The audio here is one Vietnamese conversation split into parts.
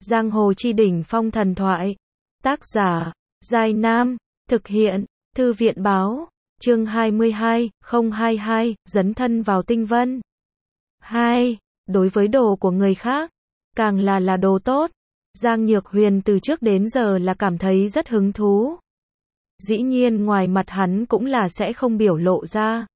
Giang hồ chi đỉnh phong thần thoại. Tác giả, Giai Nam. Thực hiện, Thư viện báo. Chương 22, dấn thân vào tinh vân. 2. Đối với đồ của người khác, càng là đồ tốt, Giang Nhược Huyền từ trước đến giờ là cảm thấy rất hứng thú. Dĩ nhiên ngoài mặt hắn cũng là sẽ không biểu lộ ra.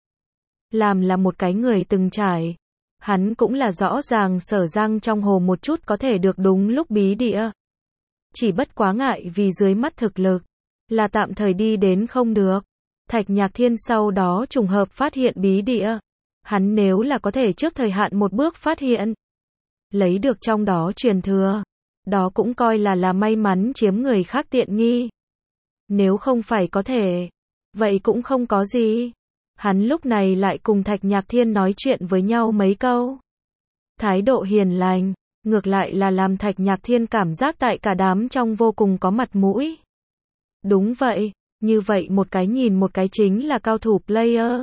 Làm là một cái người từng trải, hắn cũng là rõ ràng Sở Giang trong hồ một chút có thể được đúng lúc bí địa. Chỉ bất quá ngại vì dưới mắt thực lực, là tạm thời đi đến không được. Thạch Nhạc Thiên sau đó trùng hợp phát hiện bí địa. Hắn nếu là có thể trước thời hạn một bước phát hiện, lấy được trong đó truyền thừa, đó cũng coi là may mắn chiếm người khác tiện nghi. Nếu không phải có thể, vậy cũng không có gì. Hắn lúc này lại cùng Thạch Nhạc Thiên nói chuyện với nhau mấy câu. Thái độ hiền lành, ngược lại là làm Thạch Nhạc Thiên cảm giác tại cả đám trong vô cùng có mặt mũi. Đúng vậy, như vậy một cái nhìn một cái chính là cao thủ player.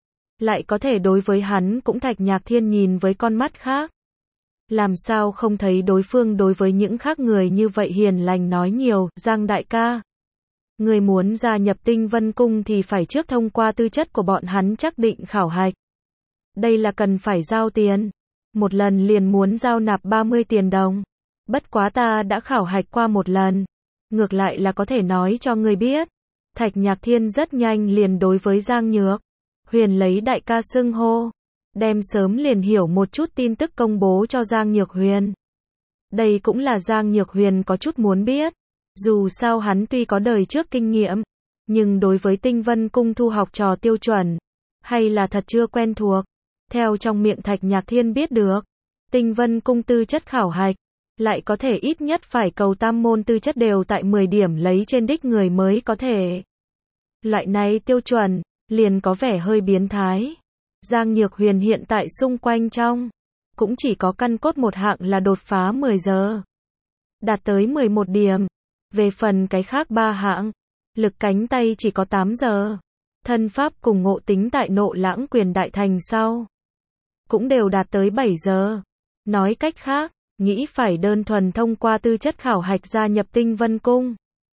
Lại có thể đối với hắn cũng Thạch Nhạc Thiên nhìn với con mắt khác. Làm sao không thấy đối phương đối với những khác người như vậy hiền lành nói nhiều. Giang đại ca, người muốn gia nhập Tinh Vân Cung thì phải trước thông qua tư chất của bọn hắn chắc định khảo hạch. Đây là cần phải giao tiền. Một lần liền muốn giao nạp 30 tiền đồng. Bất quá ta đã khảo hạch qua một lần. Ngược lại là có thể nói cho người biết. Thạch Nhạc Thiên rất nhanh liền đối với Giang Nhược Huyền lấy đại ca xưng hô. Đem sớm liền hiểu một chút tin tức công bố cho Giang Nhược Huyền. Đây cũng là Giang Nhược Huyền có chút muốn biết. Dù sao hắn tuy có đời trước kinh nghiệm, nhưng đối với Tinh Vân Cung thu học trò tiêu chuẩn, hay là thật chưa quen thuộc. Theo trong miệng Thạch Nhạc Thiên biết được, Tinh Vân Cung tư chất khảo hạch, lại có thể ít nhất phải cầu tam môn tư chất đều tại 10 điểm lấy trên đích người mới có thể. Loại này tiêu chuẩn, liền có vẻ hơi biến thái. Giang Nhược Huyền hiện tại xung quanh trong, cũng chỉ có căn cốt một hạng là đột phá 10 giờ. Đạt tới 11 điểm. Về phần cái khác 3 hạng, lực cánh tay chỉ có 8 giờ. Thân pháp cùng ngộ tính tại Nộ Lãng Quyền đại thành sau, cũng đều đạt tới 7 giờ. Nói cách khác, nghĩ phải đơn thuần thông qua tư chất khảo hạch gia nhập Tinh Vân Cung,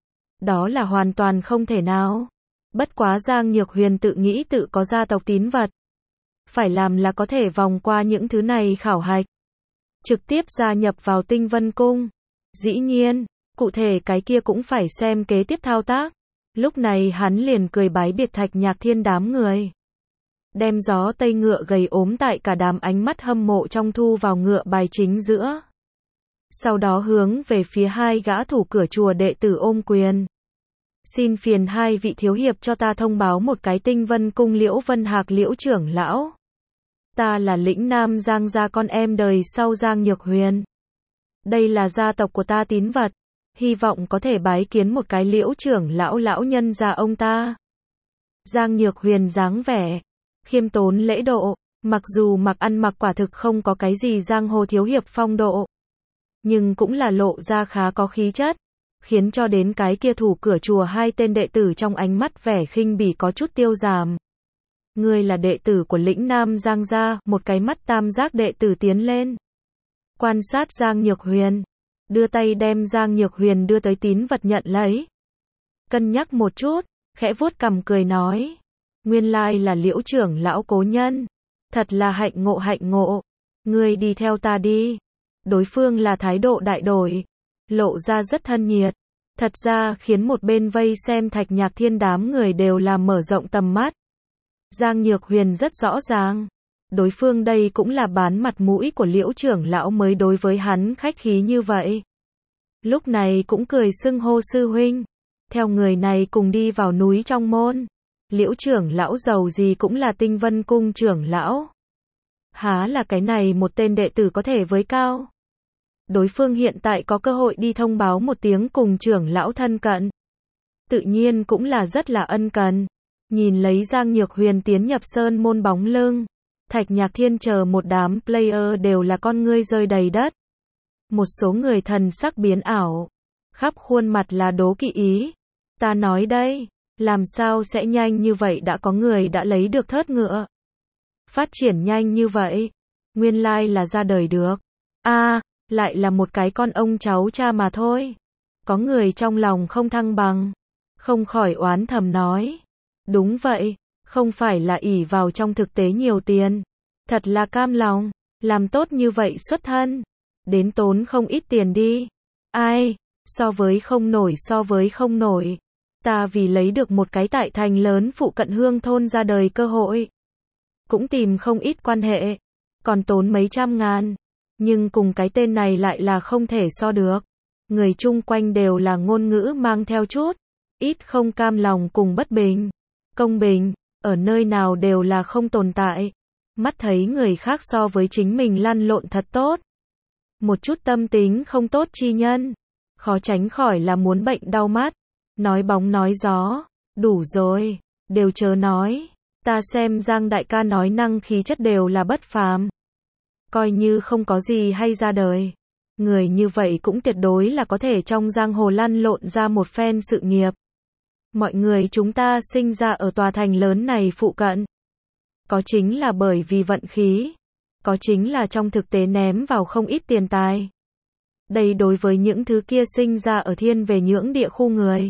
đó là hoàn toàn không thể nào. Bất quá Giang Nhược Huyền tự nghĩ tự có gia tộc tín vật. Phải làm là có thể vòng qua những thứ này khảo hạch, trực tiếp gia nhập vào Tinh Vân Cung. Dĩ nhiên, cụ thể cái kia cũng phải xem kế tiếp thao tác. Lúc này hắn liền cười bái biệt Thạch Nhạc Thiên đám người. Đem gió tây ngựa gầy ốm tại cả đám ánh mắt hâm mộ trong thu vào ngựa bài chính giữa. Sau đó hướng về phía hai gã thủ cửa chùa đệ tử ôm quyền. Xin phiền hai vị thiếu hiệp cho ta thông báo một cái Tinh Vân Cung Liễu Vân Hạc Liễu trưởng lão. Ta là lĩnh Nam Giang gia con em đời sau Giang Nhược Huyền. Đây là gia tộc của ta tín vật. Hy vọng có thể bái kiến một cái Liễu trưởng lão lão nhân gia ông ta. Giang Nhược Huyền dáng vẻ khiêm tốn lễ độ, mặc dù mặc ăn mặc quả thực không có cái gì giang hồ thiếu hiệp phong độ, nhưng cũng là lộ ra khá có khí chất, khiến cho đến cái kia thủ cửa chùa hai tên đệ tử trong ánh mắt vẻ khinh bỉ có chút tiêu giảm. Ngươi là đệ tử của lĩnh Nam Giang gia, một cái mắt tam giác đệ tử tiến lên, quan sát Giang Nhược Huyền, đưa tay đem Giang Nhược Huyền đưa tới tín vật nhận lấy. Cân nhắc một chút, khẽ vuốt cằm cười nói. Nguyên lai là Liễu trưởng lão cố nhân. Thật là hạnh ngộ. Ngươi đi theo ta đi. Đối phương là thái độ đại đổi, lộ ra rất thân nhiệt. Thật ra khiến một bên vây xem Thạch Nhạc Thiên đám người đều là mở rộng tầm mắt. Giang Nhược Huyền rất rõ ràng. Đối phương đây cũng là bán mặt mũi của Liễu trưởng lão mới đối với hắn khách khí như vậy. Lúc này cũng cười xưng hô sư huynh. Theo người này cùng đi vào núi trong môn. Liễu trưởng lão giàu gì cũng là Tinh Vân Cung trưởng lão. Há là cái này một tên đệ tử có thể với cao. Đối phương hiện tại có cơ hội đi thông báo một tiếng cùng trưởng lão thân cận. Tự nhiên cũng là rất là ân cần. Nhìn lấy Giang Nhược Huyền tiến nhập sơn môn bóng lưng. Thạch Nhạc Thiên chờ một đám player đều là con ngươi rơi đầy đất. Một số người thần sắc biến ảo. Khắp khuôn mặt là đố kỵ ý. Ta nói đây. Làm sao sẽ nhanh như vậy đã có người đã lấy được thớt ngựa. Phát triển nhanh như vậy. Nguyên lai là ra đời được. lại là một cái con ông cháu cha mà thôi. Có người trong lòng không thăng bằng, không khỏi oán thầm nói. Đúng vậy, không phải là ỷ vào trong thực tế nhiều tiền. Thật là cam lòng, làm tốt như vậy xuất thân. Đến tốn không ít tiền đi. Ai, so với không nổi. Ta vì lấy được một cái tại thành lớn phụ cận hương thôn ra đời cơ hội. Cũng tìm không ít quan hệ, còn tốn mấy trăm ngàn. Nhưng cùng cái tên này lại là không thể so được. Người chung quanh đều là ngôn ngữ mang theo chút ít không cam lòng cùng bất bình. Công bình, ở nơi nào đều là không tồn tại. Mắt thấy người khác so với chính mình lăn lộn thật tốt. Một chút tâm tính không tốt chi nhân, khó tránh khỏi là muốn bệnh đau mắt. Nói bóng nói gió, đủ rồi, đều chớ nói. Ta xem Giang đại ca nói năng khí chất đều là bất phàm. Coi như không có gì hay ra đời. Người như vậy cũng tuyệt đối là có thể trong giang hồ lăn lộn ra một phen sự nghiệp. Mọi người chúng ta sinh ra ở tòa thành lớn này phụ cận. Có chính là bởi vì vận khí. Có chính là trong thực tế ném vào không ít tiền tài. Đây đối với những thứ kia sinh ra ở thiên về nhưỡng địa khu người.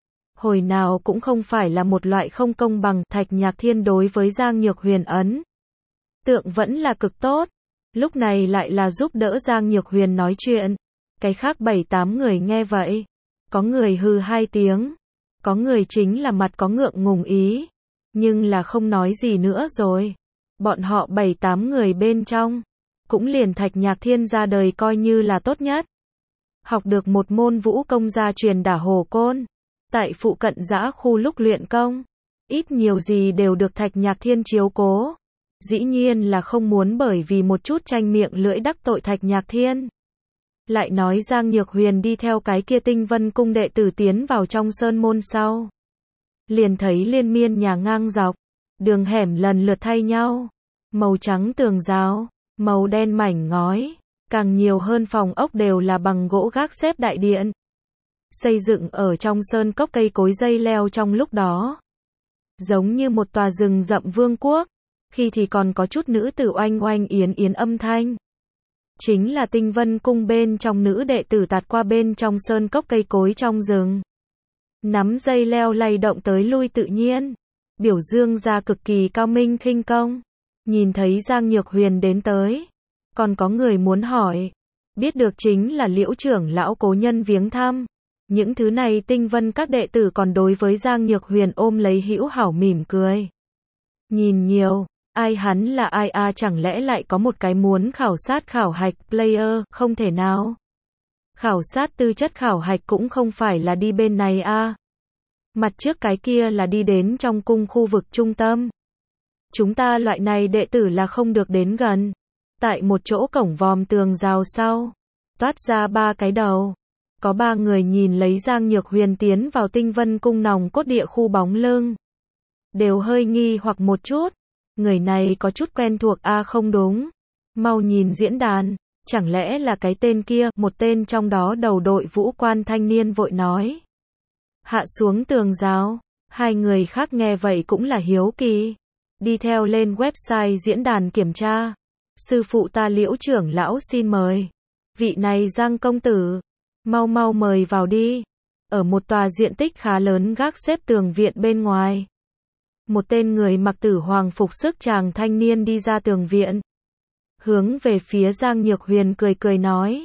Hồi nào cũng không phải là một loại không công bằng. Thạch Nhạc Thiên đối với Giang Nhược Huyền ấn tượng vẫn là cực tốt. Lúc này lại là giúp đỡ Giang Nhược Huyền nói chuyện. Cái khác 7-8 người nghe vậy. Có người hừ 2 tiếng. Có người chính là mặt có ngượng ngùng ý. Nhưng là không nói gì nữa rồi. Bọn họ 7-8 người bên trong. Cũng liền Thạch Nhạc Thiên ra đời coi như là tốt nhất. Học được một môn vũ công gia truyền đả hồ côn. Tại phụ cận dã khu lúc luyện công. Ít nhiều gì đều được Thạch Nhạc Thiên chiếu cố. Dĩ nhiên là không muốn bởi vì một chút tranh miệng lưỡi đắc tội Thạch Nhạc Thiên. Lại nói Giang Nhược Huyền đi theo cái kia Tinh Vân cung đệ tử tiến vào trong sơn môn sau. Liền thấy liên miên nhà ngang dọc. Đường hẻm lần lượt thay nhau. Màu trắng tường rào, màu đen mảnh ngói. Càng nhiều hơn phòng ốc đều là bằng gỗ gác xếp đại điện. Xây dựng ở trong sơn cốc cây cối dây leo trong lúc đó. Giống như một tòa rừng rậm vương quốc. Khi thì còn có chút nữ tử oanh oanh yến yến âm thanh. Chính là Tinh Vân cung bên trong nữ đệ tử tạt qua bên trong sơn cốc cây cối trong rừng. Nắm dây leo lay động tới lui tự nhiên. Biểu dương ra cực kỳ cao minh khinh công. Nhìn thấy Giang Nhược Huyền đến tới. Còn có người muốn hỏi. Biết được chính là Liễu trưởng lão cố nhân viếng thăm. Những thứ này Tinh Vân các đệ tử còn đối với Giang Nhược Huyền ôm lấy hữu hảo mỉm cười. Nhìn nhiều. Ai hắn là ai a, chẳng lẽ lại có một cái muốn khảo sát khảo hạch player, không thể nào. Khảo sát tư chất khảo hạch cũng không phải là đi bên này a. Mặt trước cái kia là đi đến trong cung khu vực trung tâm. Chúng ta loại này đệ tử là không được đến gần. Tại một chỗ cổng vòm tường rào sau, toát ra 3 cái đầu. Có 3 người nhìn lấy Giang Nhược Huyền tiến vào Tinh Vân cung nòng cốt địa khu bóng lưng. Đều hơi nghi hoặc một chút. Người này có chút quen thuộc a, không đúng. Mau nhìn diễn đàn, chẳng lẽ là cái tên kia, một tên trong đó đầu đội vũ quan thanh niên vội nói. Hạ xuống tường rào, 2 người khác nghe vậy cũng là hiếu kỳ. Đi theo lên website diễn đàn kiểm tra. Sư phụ ta Liễu trưởng lão xin mời. Vị này Giang công tử, mau mau mời vào đi. Ở một tòa diện tích khá lớn gác xếp tường viện bên ngoài. Một tên người mặc tử hoàng phục sức chàng thanh niên đi ra tường viện. Hướng về phía Giang Nhược Huyền cười cười nói.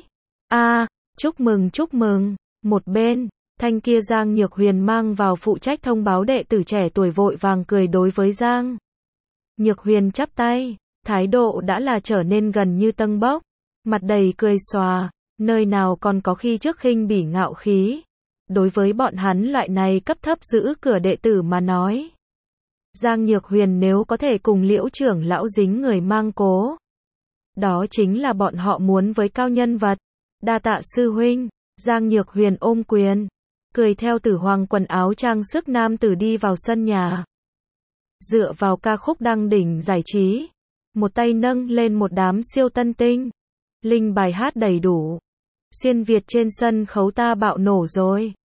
Chúc mừng chúc mừng. Một bên, thanh kia Giang Nhược Huyền mang vào phụ trách thông báo đệ tử trẻ tuổi vội vàng cười đối với Giang Nhược Huyền chắp tay. Thái độ đã là trở nên gần như tâng bốc. Mặt đầy cười xòa. Nơi nào còn có khi trước khinh bỉ ngạo khí. Đối với bọn hắn loại này cấp thấp giữ cửa đệ tử mà nói. Giang Nhược Huyền nếu có thể cùng Liễu trưởng lão dính người mang cố. Đó chính là bọn họ muốn với cao nhân vật. Đa tạ sư huynh. Giang Nhược Huyền ôm quyền. Cười theo tử hoàng quần áo trang sức nam tử đi vào sân nhà. Dựa vào ca khúc đăng đỉnh giải trí. Một tay nâng lên một đám siêu tân tinh. Linh bài hát đầy đủ. Xuyên Việt trên sân khấu ta bạo nổ rồi.